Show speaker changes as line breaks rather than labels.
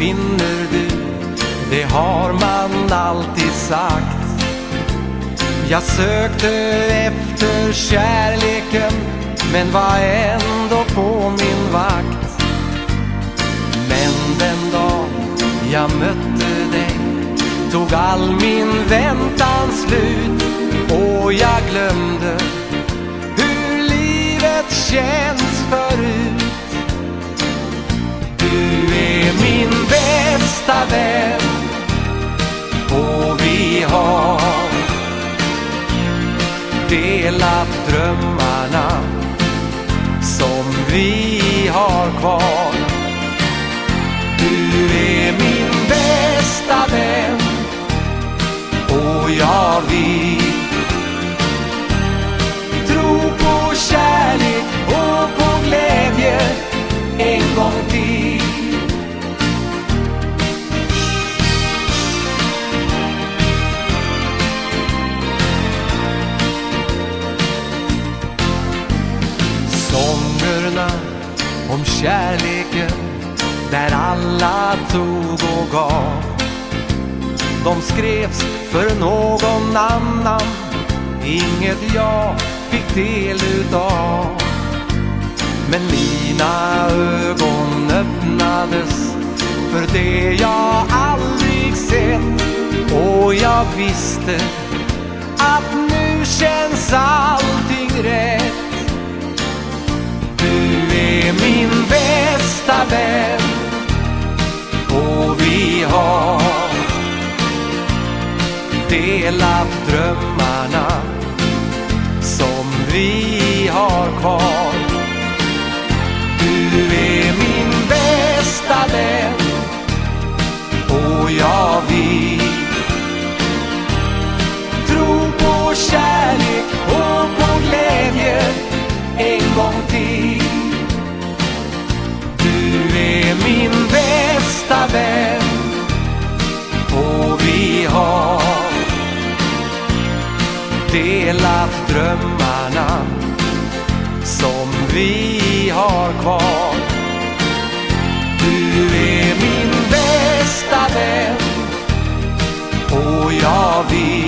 finner du, det har man alltid sagt. Jag sökte efter kärleken, men var ändå på min vakt. Men den dag jag mötte dig tog all min väntan slut, och jag glömde hur livet känns förut. Du är min bästa vän, och vi har delat drömmarna som vi har kvar. Du är min bästa vän, och jag vill tro på kärlek och på glädje en gång till. Sångerna om kärleken där alla tog och gav, de skrevs för någon annan, inget jag fick del utav. Men mina ögon öppnades för det jag aldrig sett, och jag visste att nu känns allting rätt. Du är min bästa vän, och vi har delat drömmarna som vi har kvar. Du är min bästa vän, och jag vill tro på kärlek och på glädje en gång till. Du är min bästa vän, och vi har delat drömmarna som vi har kvar. Du är min bästa vän, och jag vill